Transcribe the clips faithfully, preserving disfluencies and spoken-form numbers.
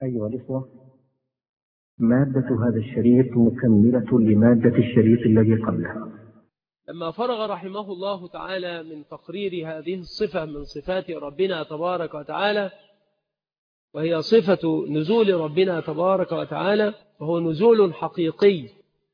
أيها الإخوة، مادة هذا الشريط مكملة لمادة الشريط الذي قبله. لما فرغ رحمه الله تعالى من تقرير هذه الصفة من صفات ربنا تبارك وتعالى، وهي صفة نزول ربنا تبارك وتعالى، وهو نزول حقيقي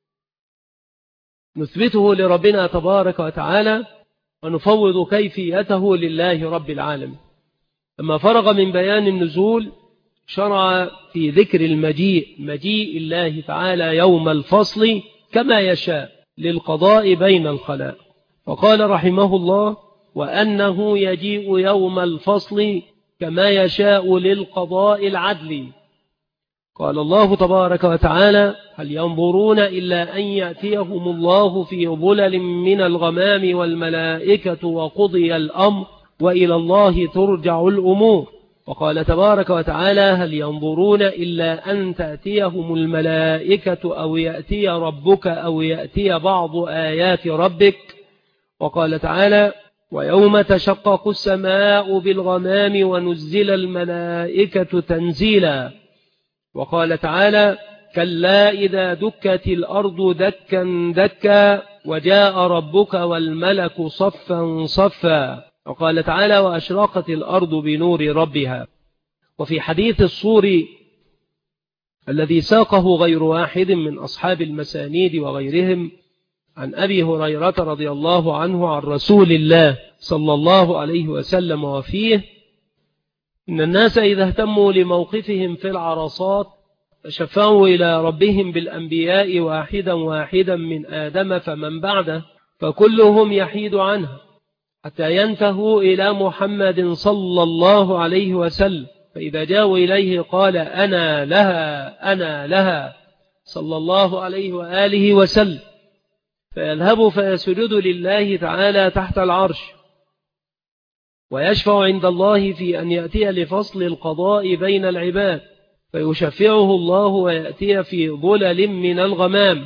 نثبته لربنا تبارك وتعالى ونفوض كيفيته لله رب العالمين. لما فرغ من بيان النزول شرع في ذكر المجيء، مجيء الله تعالى يوم الفصل كما يشاء للقضاء بين الخلائق، فقال رحمه الله: وأنه يجيء يوم الفصل كما يشاء للقضاء العدل. قال الله تبارك وتعالى: هل ينظرون إلا أن يأتيهم الله في ظلل من الغمام والملائكة وقضي الأمر وإلى الله ترجع الأمور. وقال تبارك وتعالى: هل ينظرون إلا أن تأتيهم الملائكة أو يأتي ربك أو يأتي بعض آيات ربك. وقال تعالى: ويوم تشقق السماء بالغمام ونزل الملائكة تنزيلا. وقال تعالى: كلا إذا دكت الأرض دكا دكا وجاء ربك والملك صفا صفا. وقال تعالى: وأشرقت الأرض بنور ربها. وفي حديث الصور الذي ساقه غير واحد من أصحاب المسانيد وغيرهم عن أبي هريرة رضي الله عنه عن رسول الله صلى الله عليه وسلم، وفيه: إن الناس إذا اهتموا لموقفهم في العرصات شفعوا إلى ربهم بالأنبياء واحدا واحدا من آدم فمن بعده، فكلهم يحيد عنه حتى ينتهوا إلى محمد صلى الله عليه وسلم، فإذا جاءوا إليه قال: أنا لها أنا لها صلى الله عليه وآله وسلم، فيذهب فيسجد لله تعالى تحت العرش، ويشفع عند الله في أن يأتي لفصل القضاء بين العباد، فيشفعه الله ويأتي في ظلل من الغمام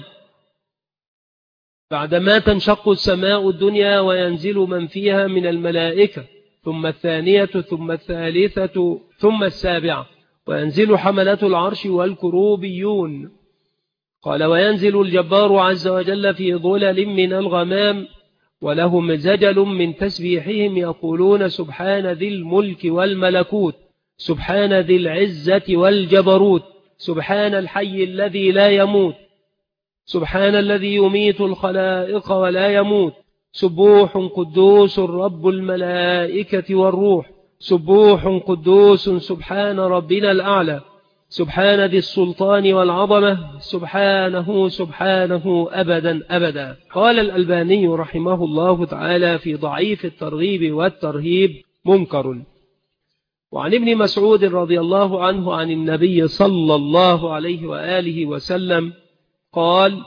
بعدما تنشق السماء الدنيا وينزل من فيها من الملائكة، ثم الثانية ثم الثالثة ثم السابعة، وينزل حملة العرش والكروبيون. قال: وينزل الجبار عز وجل في ظلل من الغمام ولهم زجل من تسبيحهم يقولون: سبحان ذي الملك والملكوت، سبحان ذي العزة والجبروت، سبحان الحي الذي لا يموت، سبحان الذي يميت الخلائق ولا يموت، سبوح قدوس رب الملائكة والروح، سبوح قدوس سبحان ربنا الأعلى، سبحان ذي السلطان والعظمة، سبحانه سبحانه أبدا أبدا. قال الألباني رحمه الله تعالى في ضعيف الترغيب والترهيب: منكر. وعن ابن مسعود رضي الله عنه عن النبي صلى الله عليه وآله وسلم قال: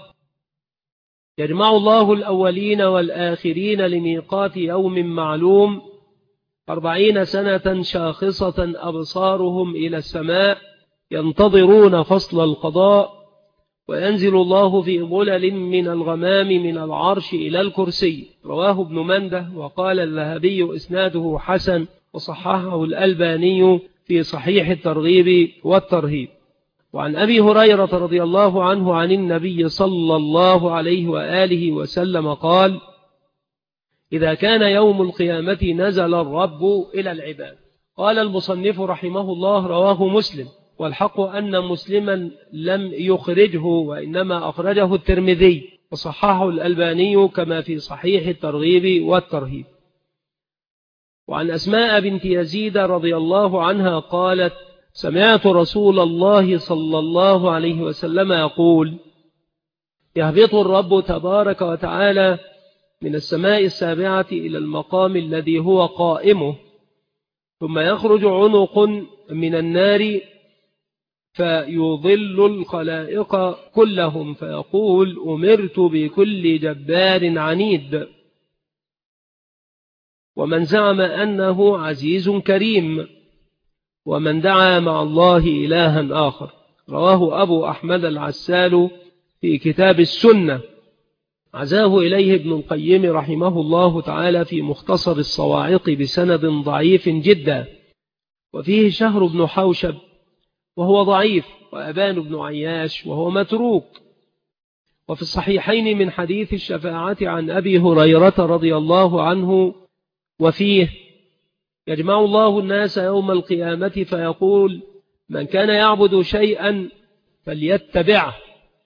يجمع الله الأولين والآخرين لميقات يوم معلوم أربعين سنة شاخصة أبصارهم إلى السماء ينتظرون فصل القضاء، وينزل الله في ظلل من الغمام من العرش إلى الكرسي. رواه ابن منده، وقال الذهبي إسناده حسن، وصححه الألباني في صحيح الترغيب والترهيب. وعن أبي هريرة رضي الله عنه عن النبي صلى الله عليه وآله وسلم قال: إذا كان يوم القيامة نزل الرب إلى العباد. قال المصنف رحمه الله: رواه مسلم، والحق أن مسلما لم يخرجه، وإنما أخرجه الترمذي، وصححه الألباني كما في صحيح الترغيب والترهيب. وعن أسماء بنت يزيد رضي الله عنها قالت: سمعت رسول الله صلى الله عليه وسلم يقول: يهبط الرب تبارك وتعالى من السماء السابعة إلى المقام الذي هو قائمه، ثم يخرج عنق من النار فيضل الخلائق كلهم، فيقول: أمرت بكل جبار عنيد، ومن زعم أنه عزيز كريم، ومن دعا مع الله إلها آخر. رواه أبو أحمد العسال في كتاب السنة، عزاه إليه ابن القيم رحمه الله تعالى في مختصر الصواعق بسند ضعيف جدا، وفيه شهر بن حوشب وهو ضعيف، وأبان بن عياش وهو متروك. وفي الصحيحين من حديث الشفاعة عن أبي هريرة رضي الله عنه وفيه: يجمع الله الناس يوم القيامة فيقول: من كان يعبد شيئا فليتبعه،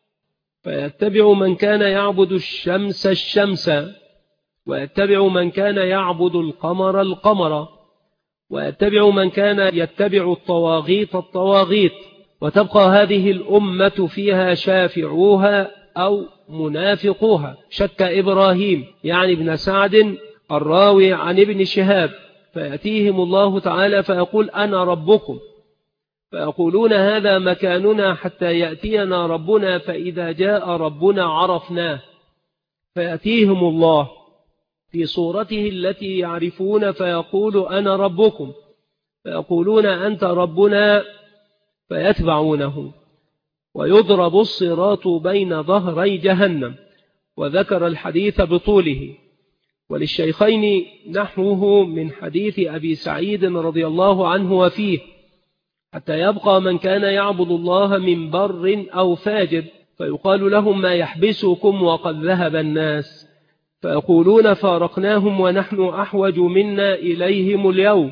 فيتبع من كان يعبد الشمس الشمس، ويتبع من كان يعبد القمر القمر، ويتبع من كان يتبع الطواغيت الطواغيت، وتبقى هذه الأمة فيها شافعوها أو منافقوها. شك إبراهيم يعني ابن سعد الراوي عن ابن شهاب: فيأتيهم الله تعالى فيقول: أنا ربكم، فيقولون: هذا مكاننا حتى يأتينا ربنا، فإذا جاء ربنا عرفناه. فيأتيهم الله في صورته التي يعرفون فيقول: أنا ربكم، فيقولون: أنت ربنا، فيتبعونه، ويضرب الصراط بين ظهري جهنم. وذكر الحديث بطوله. وللشيخين نحوه من حديث أبي سعيد رضي الله عنه وفيه: حتى يبقى من كان يعبد الله من بر أو فاجر، فيقال لهم: ما يحبسكم وقد ذهب الناس؟ فيقولون: فارقناهم ونحن أحوج منا إليهم اليوم،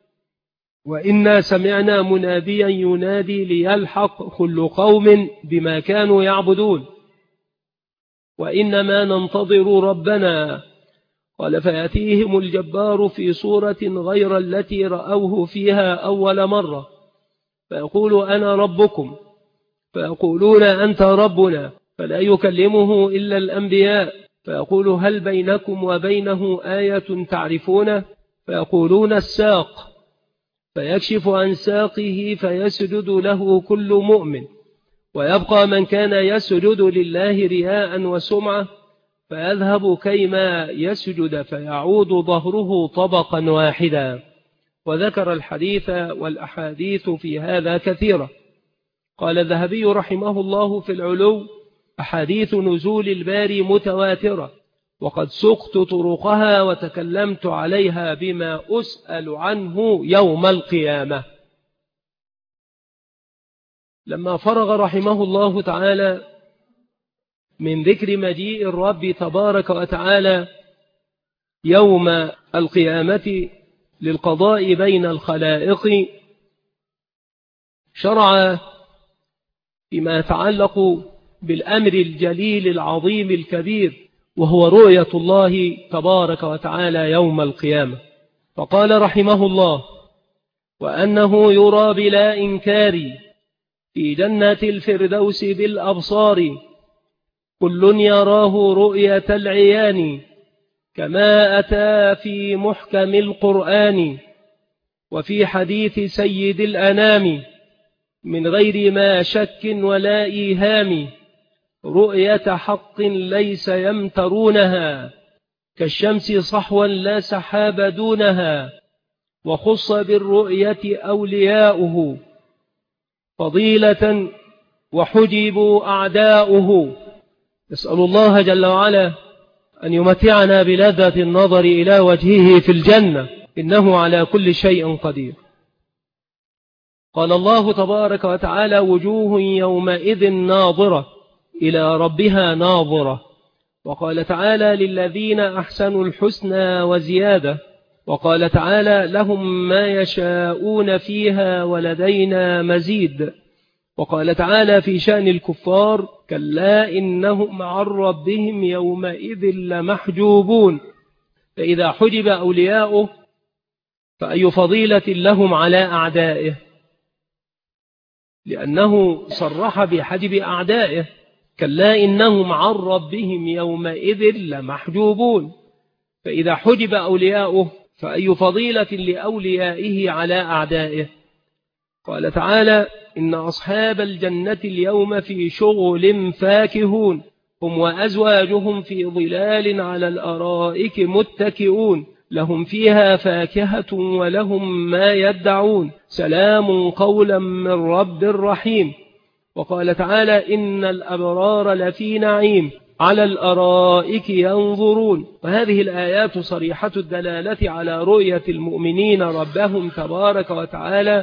وإنا سمعنا مناديا ينادي ليلحق كل قوم بما كانوا يعبدون، وإنما ننتظر ربنا. قال: فيأتيهم الجبار في صورة غير التي رأوه فيها أول مرة، فيقول: أنا ربكم، فيقولون: أنت ربنا، فلا يكلمه إلا الأنبياء، فيقول: هل بينكم وبينه آية تعرفونه؟ فيقولون: الساق، فيكشف عن ساقه فيسجد له كل مؤمن، ويبقى من كان يسجد لله رياء وسمعة، فيذهب كيما يسجد فيعود ظهره طبقا واحدا. وذكر الحديث والأحاديث في هذا كثيرة. قال الذهبي رحمه الله في العلو: أحاديث نزول الباري متواترة، وقد سقت طرقها وتكلمت عليها بما أسأل عنه يوم القيامة. لما فرغ رحمه الله تعالى من ذكر مجيء الرب تبارك وتعالى يوم القيامة للقضاء بين الخلائق، شرع فيما يتعلق بالأمر الجليل العظيم الكبير، وهو رؤية الله تبارك وتعالى يوم القيامة. فقال رحمه الله: وأنه يرى بلا إنكار في جنة الفردوس بالأبصار، كل يراه رؤية العيان، كما أتى في محكم القرآن وفي حديث سيد الأنام، من غير ما شك ولا إيهام، رؤية حق ليس يمترونها، كالشمس صحوا لا سحاب دونها، وخص بالرؤية أولياؤه فضيلة وحجبوا أعداؤه. نسأل الله جل وعلا أن يمتعنا بلذة النظر إلى وجهه في الجنة، إنه على كل شيء قدير. قال الله تبارك وتعالى: وجوه يومئذ ناظرة إلى ربها ناظرة. وقال تعالى: للذين أحسنوا الحسنى وزيادة. وقال تعالى: لهم ما يشاءون فيها ولدينا مزيد. وقال تعالى في شأن الكفار: كلا إنهم عن ربهم يومئذ لمحجوبون. فإذا حجب أولياؤه فأي فضيلة لهم على أعدائه، لأنه صرح بحجب أعدائه: كلا إنهم عن ربهم يومئذ لمحجوبون. فإذا حجب أولياؤه فأي فضيلة لأوليائه على أعدائه. قال تعالى: إن أصحاب الجنة اليوم في شغل فاكهون، هم وأزواجهم في ظلال على الأرائك متكئون، لهم فيها فاكهة ولهم ما يدعون، سلام قولا من رب رحيم. وقال تعالى: إن الأبرار لفي نعيم على الأرائك ينظرون. وهذه الآيات صريحة الدلالة على رؤية المؤمنين ربهم تبارك وتعالى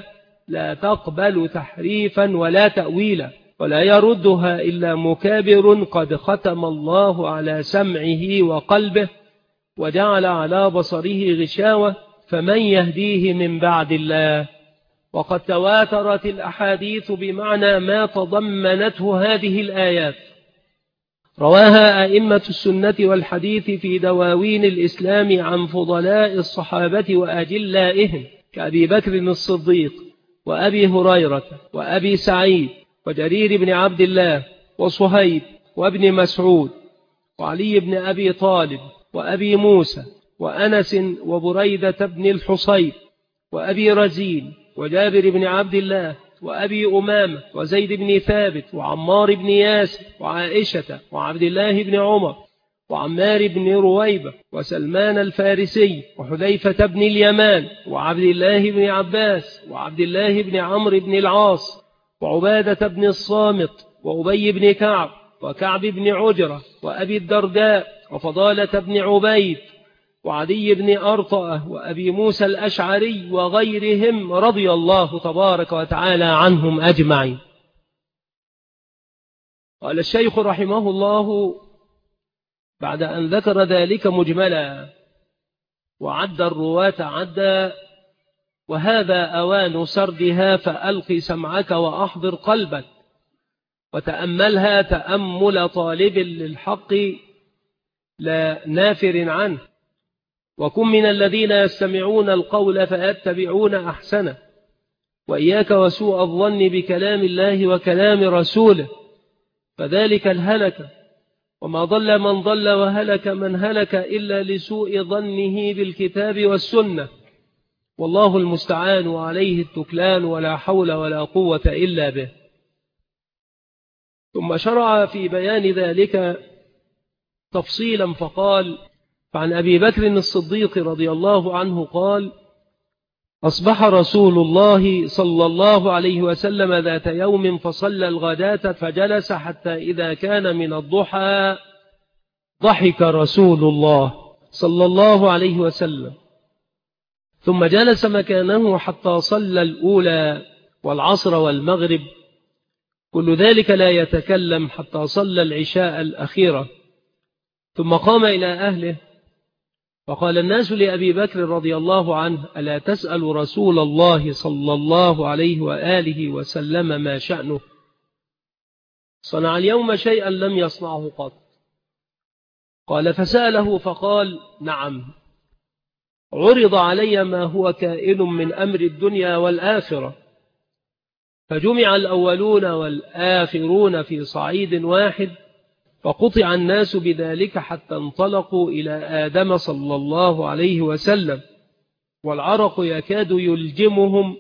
لا تقبل تحريفا ولا تأويلا، ولا يردها إلا مكابر قد ختم الله على سمعه وقلبه وجعل على بصره غشاوة، فمن يهديه من بعد الله. وقد تواترت الأحاديث بمعنى ما تضمنته هذه الآيات، رواها أئمة السنة والحديث في دواوين الإسلام عن فضلاء الصحابة وأجلائهم كأبي بكر الصديق وأبي هريرة وأبي سعيد وجرير بن عبد الله وصهيب وابن مسعود وعلي بن أبي طالب وأبي موسى وأنس وبريدة بن الحصيب وأبي رزين وجابر بن عبد الله وأبي أمامة وزيد بن ثابت وعمار بن ياسر وعائشة وعبد الله بن عمر وعمار بن رويبة وسلمان الفارسي وحذيفة بن اليمان وعبد الله بن عباس وعبد الله بن عمرو بن العاص وعبادة بن الصامت وأبي بن كعب وكعب بن عجرة وأبي الدرداء وفضالة بن عبيد وعدي بن أرطأة وأبي موسى الأشعري وغيرهم رضي الله تبارك وتعالى عنهم أجمعين. قال الشيخ رحمه الله بعد أن ذكر ذلك مجملا وعد الرواة عدا، وهذا أوان سردها، فألقي سمعك وأحضر قلبك وتأملها تأمل طالب للحق لا نافر عنه، وكن من الذين يستمعون القول فيتبعون أحسنه، وإياك وسوء الظن بكلام الله وكلام رسوله، فذلك الهلك، وما ضل من ضل وهلك من هلك إلا لسوء ظنه بالكتاب والسنة، والله المستعان وعليه التكلان ولا حول ولا قوة إلا به. ثم شرع في بيان ذلك تفصيلا فقال: فعن أبي بكر الصديق رضي الله عنه قال: أصبح رسول الله صلى الله عليه وسلم ذات يوم فصلى الغداة فجلس حتى إذا كان من الضحى ضحك رسول الله صلى الله عليه وسلم، ثم جلس مكانه حتى صلى الأولى والعصر والمغرب، كل ذلك لا يتكلم حتى صلى العشاء الأخيرة، ثم قام إلى أهله فقال الناس لأبي بكر رضي الله عنه: ألا تسأل رسول الله صلى الله عليه وآله وسلم ما شأنه؟ صنع اليوم شيئا لم يصنعه قط. قال فسأله فقال: نعم، عرض علي ما هو كائن من أمر الدنيا والآخرة، فجمع الأولون والآخرون في صعيد واحد، فقطع الناس بذلك حتى انطلقوا إلى آدم صلى الله عليه وسلم، والعرق يكاد يلجمهم،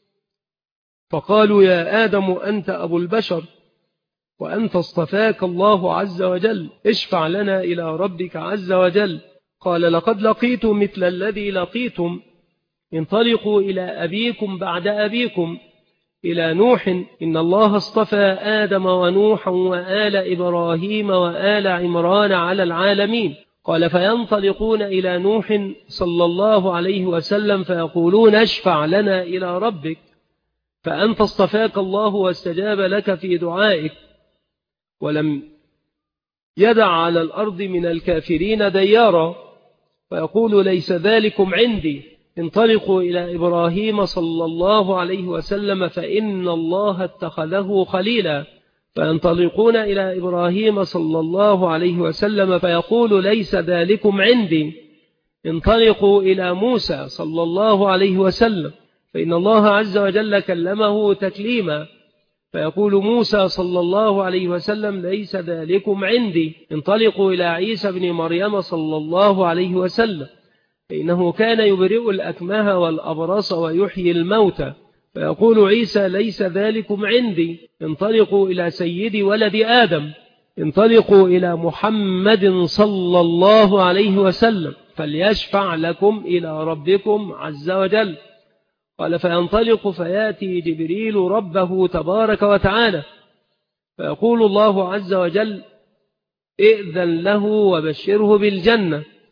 فقالوا: يا آدم أنت أبو البشر، وأنت اصطفاك الله عز وجل، اشفع لنا إلى ربك عز وجل. قال: لقد لقيت مثل الذي لقيتم، انطلقوا إلى أبيكم بعد أبيكم، إلى نوح، إن الله اصطفى آدم ونوحا وآل إبراهيم وآل عمران على العالمين. قال فينطلقون إلى نوح صلى الله عليه وسلم فيقولون: اشفع لنا إلى ربك، فأنت اصطفاك الله واستجاب لك في دعائك، ولم يدع على الأرض من الكافرين ديارا. فيقول: ليس ذلكم عندي، انطلقوا إلى إبراهيم صلى الله عليه وسلم فإن الله اتخذه خليلا. فينطلقون إلى إبراهيم صلى الله عليه وسلم فيقول: ليس ذلكم عندي، انطلقوا إلى موسى صلى الله عليه وسلم فإن الله عز وجل كلمه تكليما. فيقول موسى صلى الله عليه وسلم: ليس ذلكم عندي، انطلقوا إلى عيسى بن مريم صلى الله عليه وسلم فإنه كان يبرئ الأكمه والأبرص ويحيي الموتى. فيقول عيسى: ليس ذلكم عندي، انطلقوا إلى سيد ولد آدم، انطلقوا إلى محمد صلى الله عليه وسلم فليشفع لكم إلى ربكم عز وجل. قال فينطلق فياتي جبريل ربه تبارك وتعالى فيقول الله عز وجل: ائذن له وبشره بالجنة،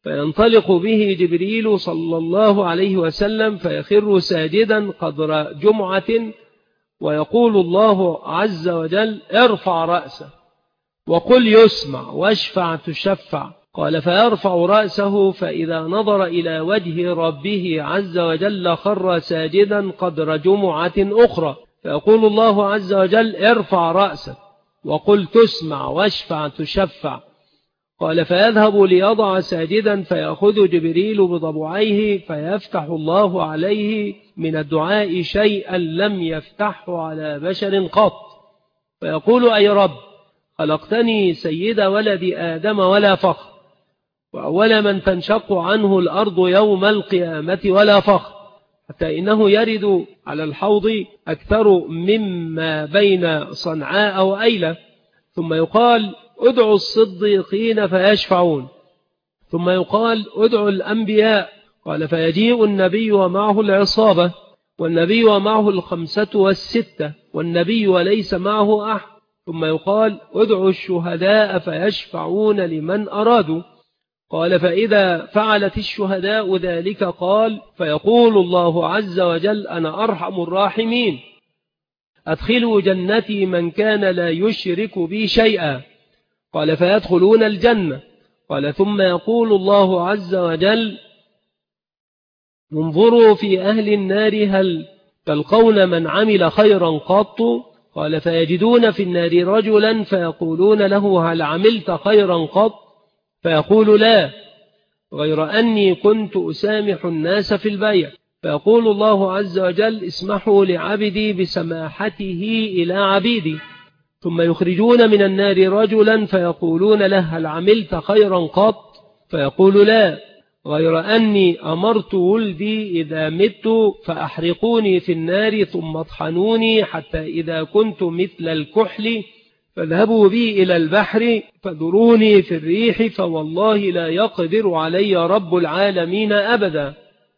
فينطلق به جبريل صلى الله عليه وسلم فيخر ساجدا قدر جمعة، ويقول الله عز وجل: ارفع رأسه وقل يسمع واشفع تشفع. قال: فيرفع رأسه فإذا نظر إلى وجه ربه عز وجل خر ساجدا قدر جمعة أخرى، فيقول الله عز وجل: ارفع رأسك وقل تسمع واشفع تشفع. قال: فيذهب ليضع ساجدا فيأخذ جبريل بضبعيه فيفتح الله عليه من الدعاء شيئا لم يفتحه على بشر قط، فيقول: أي رب، خلقتني سيد ولد آدم ولا فخر، وأول من تنشق عنه الأرض يوم القيامة ولا فخر، حتى إنه يرد على الحوض أكثر مما بين صنعاء وأيلة. ثم يقال: ادعوا الصديقين فيشفعون. ثم يقال: ادعوا الأنبياء. قال: فيجيء النبي ومعه العصابة، والنبي ومعه الخمسة والستة، والنبي وليس معه أحد. ثم يقال: ادعوا الشهداء فيشفعون لمن أرادوا. قال: فإذا فعلت الشهداء ذلك قال فيقول الله عز وجل: أنا أرحم الراحمين، أدخلوا جنتي من كان لا يشرك بي شيئا. قال: فيدخلون الجنة. قال: ثم يقول الله عز وجل: انظروا في أهل النار هل تلقون من عمل خيرا قط؟ قال: فيجدون في النار رجلا فيقولون له: هل عملت خيرا قط؟ فيقول: لا، غير أني كنت أسامح الناس في البيع. فيقول الله عز وجل: اسمحوا لعبدي بسماحته إلى عبيدي. ثم يخرجون من النار رجلا فيقولون له: هل عملت خيرا قط؟ فيقول: لا، غير أني أمرت ولدي إذا مت فأحرقوني في النار ثم اطحنوني حتى إذا كنت مثل الكحل فاذهبوا بي إلى البحر فذروني في الريح فوالله لا يقدر علي رب العالمين أبدا.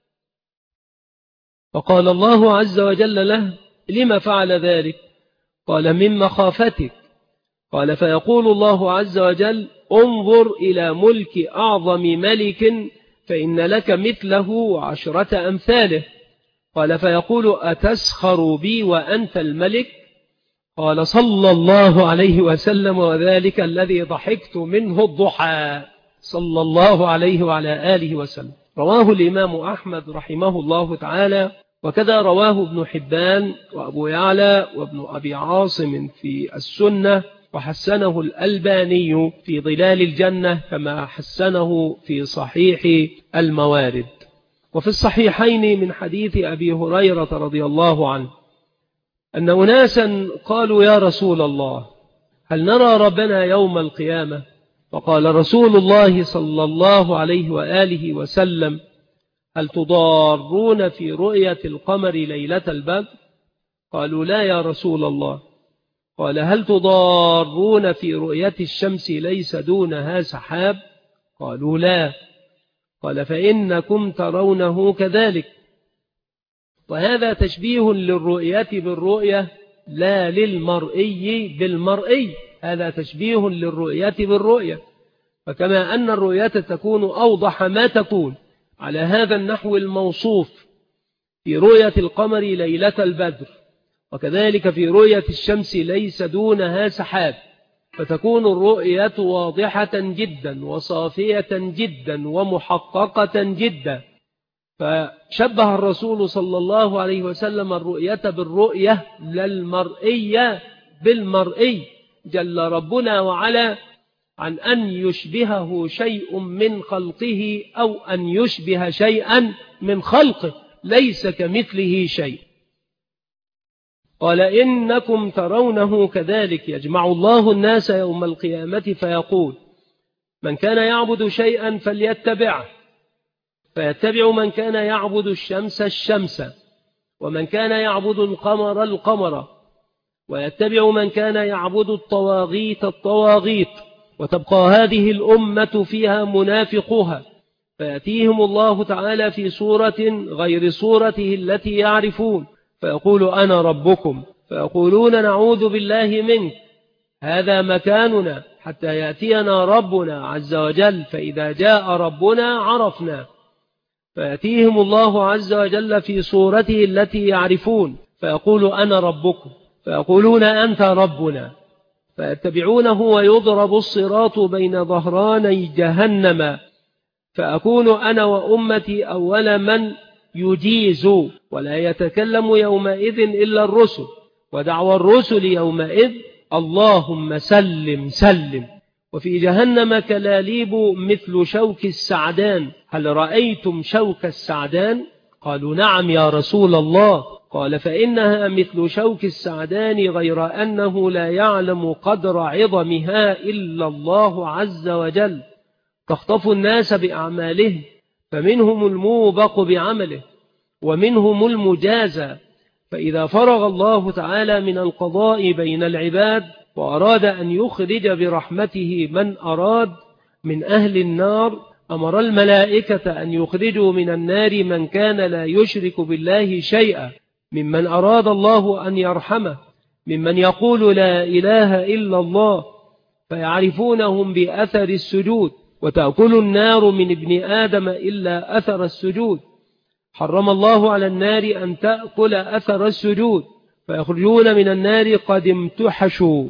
فقال الله عز وجل له: لما فعل ذلك؟ قال: من مخافتك. قال: فيقول الله عز وجل: انظر إلى ملك أعظم ملك فإن لك مثله وعشرة أمثاله. قال: فيقول: أتسخر بي وأنت الملك؟ قال صلى الله عليه وسلم: وذلك الذي ضحكت منه الضحى، صلى الله عليه وعلى آله وسلم. رواه الإمام أحمد رحمه الله تعالى، وكذا رواه ابن حبان وأبو يعلى وابن أبي عاصم في السنة، وحسنه الألباني في ظلال الجنة كما حسنه في صحيح الموارد. وفي الصحيحين من حديث أبي هريرة رضي الله عنه أن أناسا قالوا: يا رسول الله، هل نرى ربنا يوم القيامة؟ فقال رسول الله صلى الله عليه وآله وسلم: هل تضارون في رؤية القمر ليلة البدر؟ قالوا: لا يا رسول الله. قال: هل تضارون في رؤية الشمس ليس دونها سحاب؟ قالوا: لا. قال: فإنكم ترونه كذلك. وهذا تشبيه للرؤية بالرؤية لا للمرئي بالمرئي، هذا تشبيه للرؤية بالرؤية. فكما أن الرؤية تكون أوضح ما تكون على هذا النحو الموصوف في رؤية القمر ليلة البدر، وكذلك في رؤية الشمس ليس دونها سحاب، فتكون الرؤية واضحة جدا وصافية جدا ومحققة جدا. فشبه الرسول صلى الله عليه وسلم الرؤية بالرؤية لا المرئية بالمرئي، جل ربنا وعلا عن أن يشبهه شيء من خلقه أو أن يشبه شيئا من خلقه، ليس كمثله شيء. قال: إنكم ترونه كذلك يجمع الله الناس يوم القيامة فيقول: من كان يعبد شيئا فليتبعه، فيتبع من كان يعبد الشمس الشمس، ومن كان يعبد القمر القمر، ويتبع من كان يعبد الطواغيت الطواغيت، وتبقى هذه الأمة فيها منافقها، فيأتيهم الله تعالى في صورة غير صورته التي يعرفون، فيقول: أنا ربكم، فيقولون: نعوذ بالله منك، هذا مكاننا حتى يأتينا ربنا عز وجل، فإذا جاء ربنا عرفنا. فيأتيهم الله عز وجل في صورته التي يعرفون، فيقول أنا ربكم، فيقولون أنت ربنا، فيتبعونه ويضرب الصراط بين ظهراني جهنم، فأكون أنا وأمتي أول من يجيز، ولا يتكلم يومئذ إلا الرسل، ودعوى الرسل يومئذ اللهم سلم سلم. وفي جهنم كلاليب مثل شوك السعدان، هل رأيتم شوك السعدان؟ قالوا نعم يا رسول الله. قال فإنها مثل شوك السعدان، غير أنه لا يعلم قدر عظمها إلا الله عز وجل، تخطف الناس بأعمالهم، فمنهم الموبق بعمله ومنهم المجازى. فإذا فرغ الله تعالى من القضاء بين العباد وأراد أن يخرج برحمته من أراد من أهل النار، أمر الملائكة أن يخرجوا من النار من كان لا يشرك بالله شيئا، ممن أراد الله أن يرحمه، ممن يقول لا إله إلا الله، فيعرفونهم بأثر السجود. وتأكل النار من ابن آدم إلا أثر السجود، حرم الله على النار أن تأكل أثر السجود، فيخرجون من النار قد امتحشوا،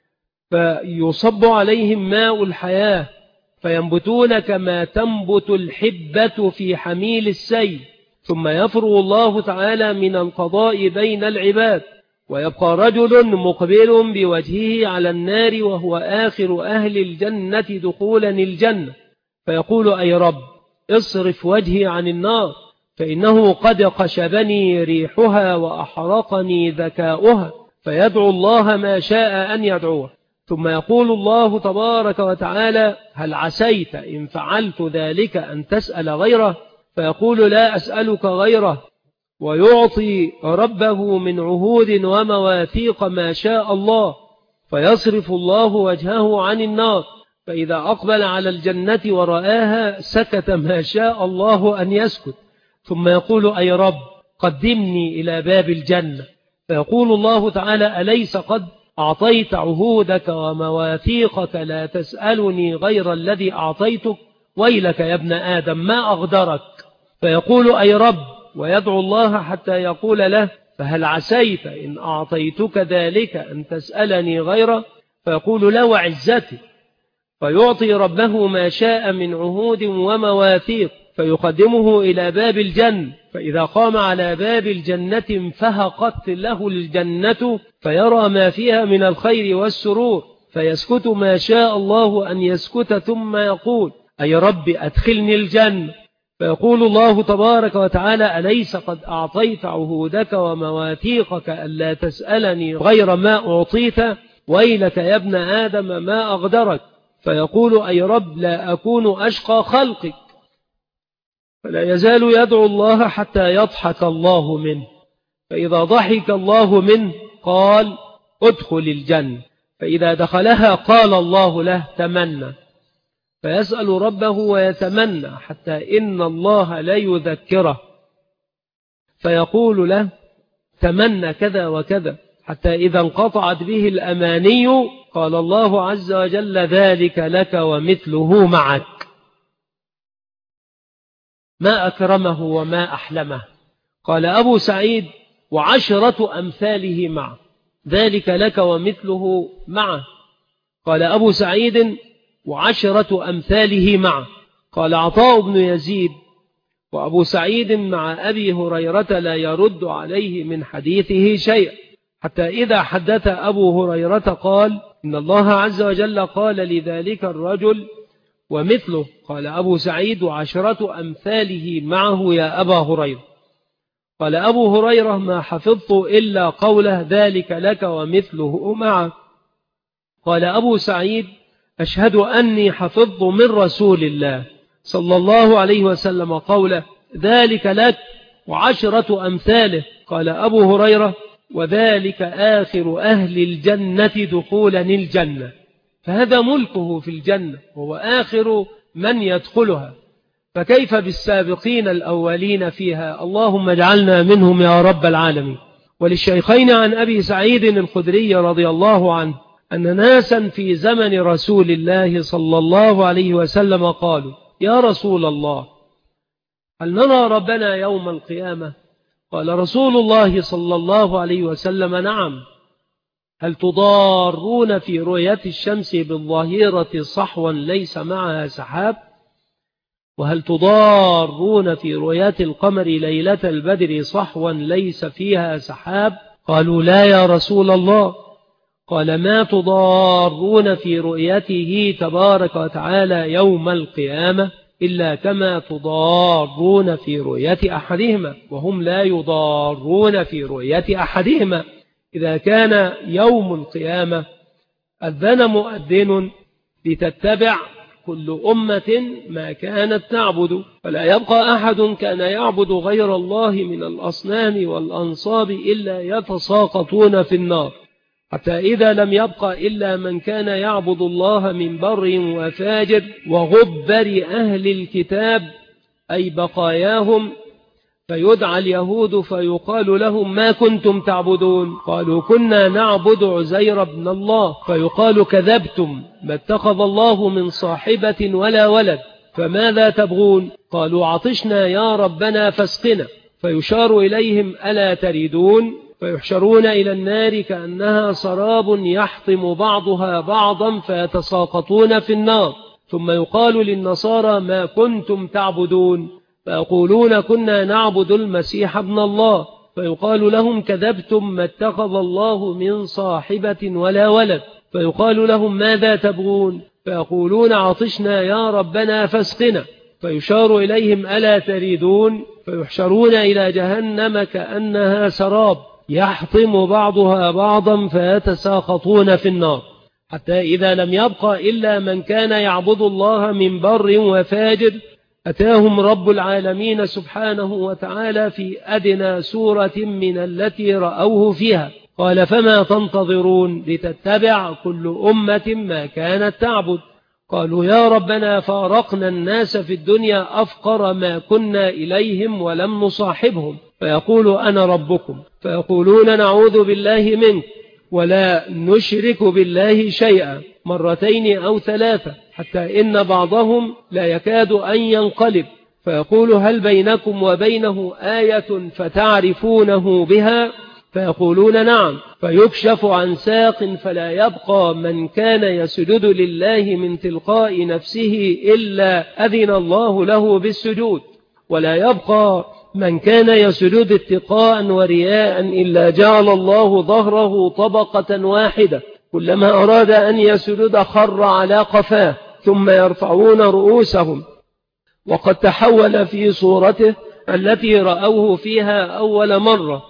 فيصب عليهم ماء الحياة، فينبتون كما تنبت الحبة في حميل السيل. ثم يفرغ الله تعالى من القضاء بين العباد، ويبقى رجل مقبل بوجهه على النار وهو آخر أهل الجنة دخولا الجنة، فيقول أي رب اصرف وجهي عن النار، فإنه قد قشبني ريحها وأحرقني ذكاؤها، فيدعو الله ما شاء أن يدعوه. ثم يقول الله تبارك وتعالى هل عسيت إن فعلت ذلك أن تسأل غيره؟ فيقول لا أسألك غيره، ويعطي ربه من عهود ومواثيق ما شاء الله، فيصرف الله وجهه عن النار، فإذا أقبل على الجنة ورآها سكت ما شاء الله أن يسكت، ثم يقول أي رب قدمني إلى باب الجنة، فيقول الله تعالى أليس قد أعطيت عهودك ومواثيقك لا تسألني غير الذي أعطيتك؟ ويلك يا ابن آدم ما أغدرك. فيقول أي رب، ويدعو الله حتى يقول له فهل عسيت إن أعطيتك ذلك أن تسألني غيره؟ فيقول لا وعزتي، فيعطي ربه ما شاء من عهود ومواثيق، فيقدمه إلى باب الجنة، فإذا قام على باب الجنة انفهقت له الجنة، فيرى ما فيها من الخير والسرور، فيسكت ما شاء الله أن يسكت، ثم يقول أي رب أدخلني الجنة، فيقول الله تبارك وتعالى أليس قد أعطيت عهودك ومواثيقك ألا تسألني غير ما أعطيت؟ ويلك يا ابن آدم ما أغدرك. فيقول أي رب لا أكون أشقى خلقك، فلا يزال يدعو الله حتى يضحك الله منه، فإذا ضحك الله منه قال ادخل الجنة، فإذا دخلها قال الله له تمنى، فيسأل ربه ويتمنى حتى إن الله لا يذكره، فيقول له تمنى كذا وكذا، حتى إذا انقطعت به الأماني قال الله عز وجل ذلك لك ومثله معك. ما أكرمه وما أحلمه. قال أبو سعيد وعشرة أمثاله معه، ذلك لك ومثله معه. قال أبو سعيد وعشرة أمثاله معه. قال عطاء بن يزيد وأبو سعيد مع أبي هريرة لا يرد عليه من حديثه شيء، حتى إذا حدث أبو هريرة قال إن الله عز وجل قال لذلك الرجل ومثله. قال أبو سعيد وعشرة أمثاله معه يا أبا هريرة. قال أبو هريرة ما حفظت إلا قوله ذلك لك ومثله معه. قال أبو سعيد أشهد أني حفظت من رسول الله صلى الله عليه وسلم قوله ذلك لك وعشرة أمثاله. قال أبو هريرة وذلك آخر أهل الجنة دخولا الجنة، فهذا ملكه في الجنة وهو آخر من يدخلها، فكيف بالسابقين الأولين فيها؟ اللهم اجعلنا منهم يا رب العالمين. وللشيخين عن أبي سعيد الخدري رضي الله عنه أن ناسا في زمن رسول الله صلى الله عليه وسلم قالوا: يا رسول الله، هل نرى ربنا يوم القيامة؟ قال رسول الله صلى الله عليه وسلم: نعم. هل تضارون في رؤية الشمس بالظهيرة صحوا ليس معها سحاب؟ وهل تضارون في رؤية القمر ليلة البدر صحوا ليس فيها سحاب؟ قالوا: لا يا رسول الله. قال: ما تضارون في رؤيته تبارك وتعالى يوم القيامة إلا كما تضارون في رؤية أحدهما، وهم لا يضارون في رؤية أحدهما. إذا كان يوم القيامة أذن مؤذن لتتبع كل أمة ما كانت تعبد، فلا يبقى أحد كان يعبد غير الله من الأصنام والأنصاب إلا يتساقطون في النار، حتى إذا لم يبقى إلا من كان يعبد الله من بر وفاجر وغبر أهل الكتاب أي بقاياهم، فيدعى اليهود فيقال لهم: ما كنتم تعبدون؟ قالوا: كنا نعبد عزير بن الله. فيقال: كذبتم، ما اتخذ الله من صاحبة ولا ولد، فماذا تبغون؟ قالوا: عطشنا يا ربنا فاسقنا. فيشار إليهم: ألا تريدون؟ فيحشرون إلى النار كأنها سراب يحطم بعضها بعضا فيتساقطون في النار. ثم يقال للنصارى: ما كنتم تعبدون؟ فيقولون: كنا نعبد المسيح ابن الله. فيقال لهم: كذبتم، ما اتخذ الله من صاحبة ولا ولد. فيقال لهم: ماذا تبغون؟ فيقولون: عطشنا يا ربنا فاسقنا. فيشار إليهم: ألا تريدون؟ فيحشرون إلى جهنم كأنها سراب يحطم بعضها بعضا فيتساقطون في النار، حتى إذا لم يبقى إلا من كان يعبد الله من بر وفاجر أتاهم رب العالمين سبحانه وتعالى في أدنى سورة من التي رأوه فيها. قال: فما تنتظرون لتتبع كل أمة ما كانت تعبد؟ قالوا: يا ربنا، فارقنا الناس في الدنيا أفقر ما كنا إليهم ولم نصاحبهم. فيقول: أنا ربكم. فيقولون: نعوذ بالله منك ولا نشرك بالله شيئا، مرتين أو ثلاثة، حتى إن بعضهم لا يكاد أن ينقلب. فيقول: هل بينكم وبينه آية فتعرفونه بها؟ فيقولون: نعم. فيكشف عن ساق فلا يبقى من كان يسجد لله من تلقاء نفسه إلا أذن الله له بالسجود، ولا يبقى من كان يسجد اتقاء ورياء إلا جعل الله ظهره طبقة واحدة، كلما أراد أن يسجد خر على قفاه، ثم يرفعون رؤوسهم. وقد تحول في صورته التي رأوه فيها أول مرة،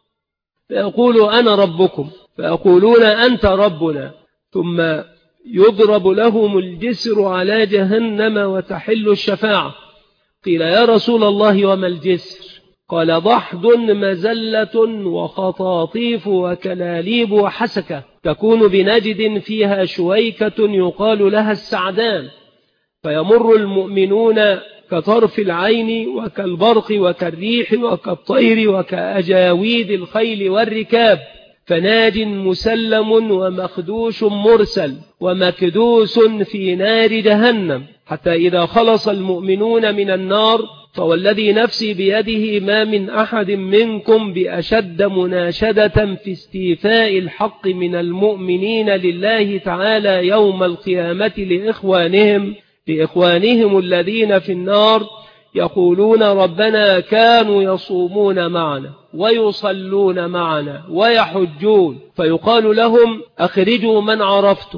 فيقول: أنا ربكم. فيقولون: أنت ربنا. ثم يضرب لهم الجسر على جهنم وتحل الشفاعة. قيل: يا رسول الله، وما الجسر؟ قال: ضحض مزلة وخطاطيف وكلاليب وحسكة، تكون بنجد فيها شويكة يقال لها السعدان، فيمر المؤمنون كطرف العين وكالبرق وكالريح وكالطير وكأجاويد الخيل والركاب، فناج مسلم ومخدوش مرسل ومكدوس في نار جهنم، حتى إذا خلص المؤمنون من النار فوالذي نفسي بيده ما من أحد منكم بأشد مناشدة في استيفاء الحق من المؤمنين لله تعالى يوم القيامة لإخوانهم لإخوانهم الذين في النار، يقولون: ربنا كانوا يصومون معنا ويصلون معنا ويحجون. فيقال لهم: أخرجوا من عرفتم،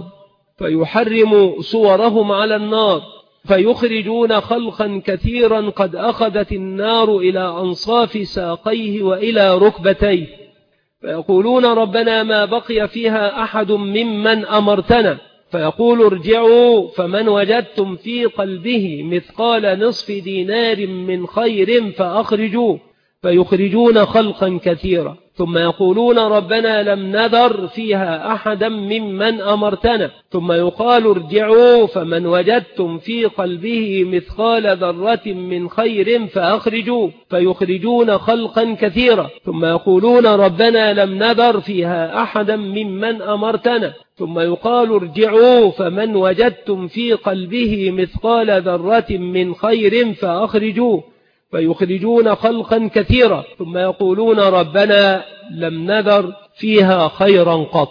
فيحرم صورهم على النار، فيخرجون خلقا كثيرا قد أخذت النار إلى أنصاف ساقيه وإلى ركبتيه، فيقولون: ربنا ما بقي فيها أحد ممن أمرتنا. فيقول: ارجعوا فمن وجدتم في قلبه مثقال نصف دينار من خير فأخرجوه، فيخرجون خلقا كثيرا، ثم يقولون: ربنا لم نذر فيها أحدا ممن أمرتنا. ثم يقال: ارجعوا فمن وجدتم في قلبه مثقال ذرة من خير فأخرجوه، فيخرجون خلقا كثيرا، ثم يقولون: ربنا لم نذر فيها أحدا ممن أمرتنا. ثم يقال ارجعوا فمن وجدتم في قلبه مثقال ذرة من خير فأخرجوه، فيخرجون خلقا كثيرا، ثم يقولون ربنا لم نذر فيها خيرا قط.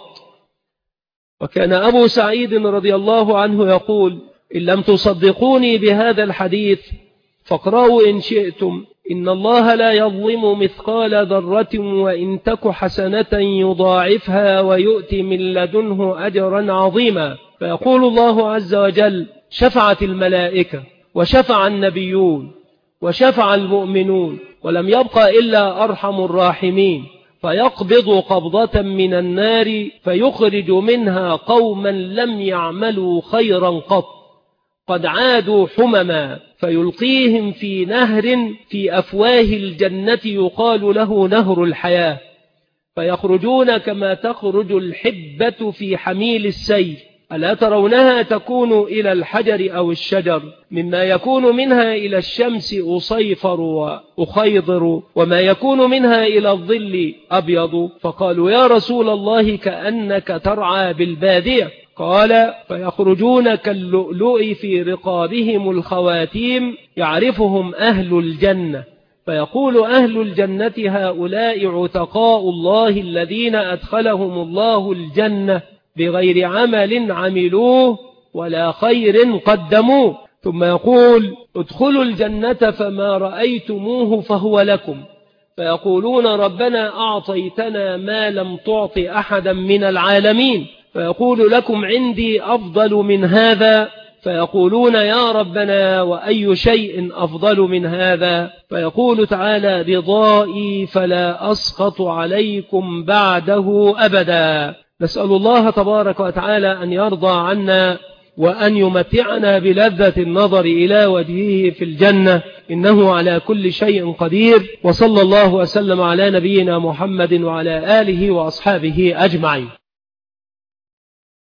وكان أبو سعيد رضي الله عنه يقول: إن لم تصدقوني بهذا الحديث فاقرأوا إن شئتم، إن الله لا يظلم مثقال ذرة وإن تك حسنة يضاعفها ويؤتي من لدنه أجرا عظيما. فيقول الله عز وجل: شفعت الملائكة وشفع النبيون وشفع المؤمنون ولم يبق إلا أرحم الراحمين، فيقبض قبضة من النار فيخرج منها قوما لم يعملوا خيرا قط قد عادوا حمما، فيلقيهم في نهر في أفواه الجنة يقال له نهر الحياة، فيخرجون كما تخرج الحبة في حميل السيل، ألا ترونها تكون إلى الحجر أو الشجر، مما يكون منها إلى الشمس أصيفر وأخيضر، وما يكون منها إلى الظل أبيض. فقالوا: يا رسول الله كأنك ترعى بالبادية. قال: فيخرجون كاللؤلؤ في رقابهم الخواتيم يعرفهم أهل الجنة، فيقول أهل الجنة: هؤلاء عتقاء الله الذين أدخلهم الله الجنة بغير عمل عملوه ولا خير قدموه. ثم يقول: ادخلوا الجنة فما رأيتموه فهو لكم، فيقولون: ربنا أعطيتنا ما لم تعط أحدا من العالمين، فيقول: لكم عندي أفضل من هذا، فيقولون: يا ربنا وأي شيء أفضل من هذا؟ فيقول تعالى: رضائي فلا أسخط عليكم بعده أبدا. نسأل الله تبارك وتعالى أن يرضى عنا وأن يمتعنا بلذة النظر إلى وجهه في الجنة، إنه على كل شيء قدير. وصلى الله وسلم على نبينا محمد وعلى آله وأصحابه أجمعين.